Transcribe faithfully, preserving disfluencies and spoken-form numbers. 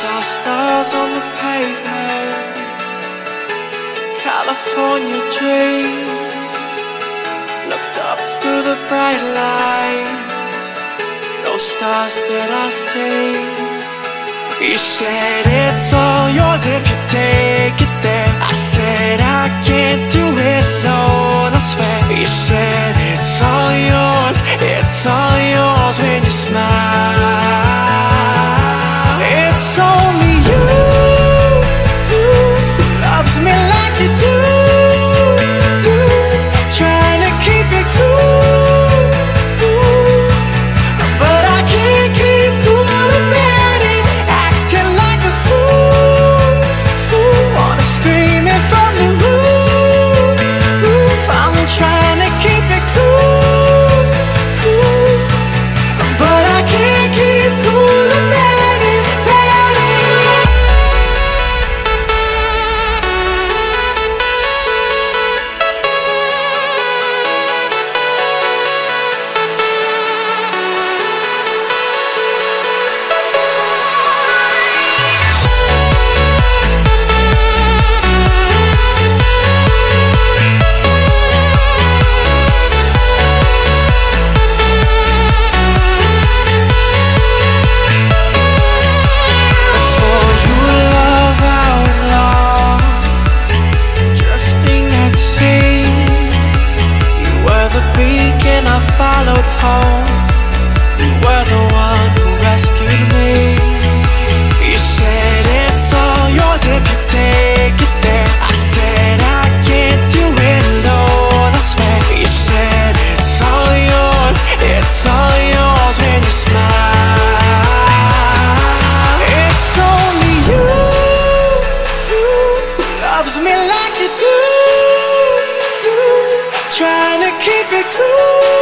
saw stars on the pavement, California dreams. Looked up through the bright lights, no stars that I see. You said it's all yours if you take it there. I said I can't do it alone, I swear. You said it's all yours, it's all yours when you smile. It's only you who loves me like you do, do. Trying to keep it cool, cool, but I can't keep cool about it. Acting like a fool, fool. Wanna scream it from the roof, roof. I'm trying to keep it cool, cool, but I can't keep cool about it, about it. Before you love, I was lost, drifting at sea. You were the beacon I followed home. You were the one who rescued me. You said it's all yours if you take it there. I said I can't do it alone, I swear. You said it's all yours, it's all yours when you smile. It's only you who loves me like you do, do. Trying to keep it cool,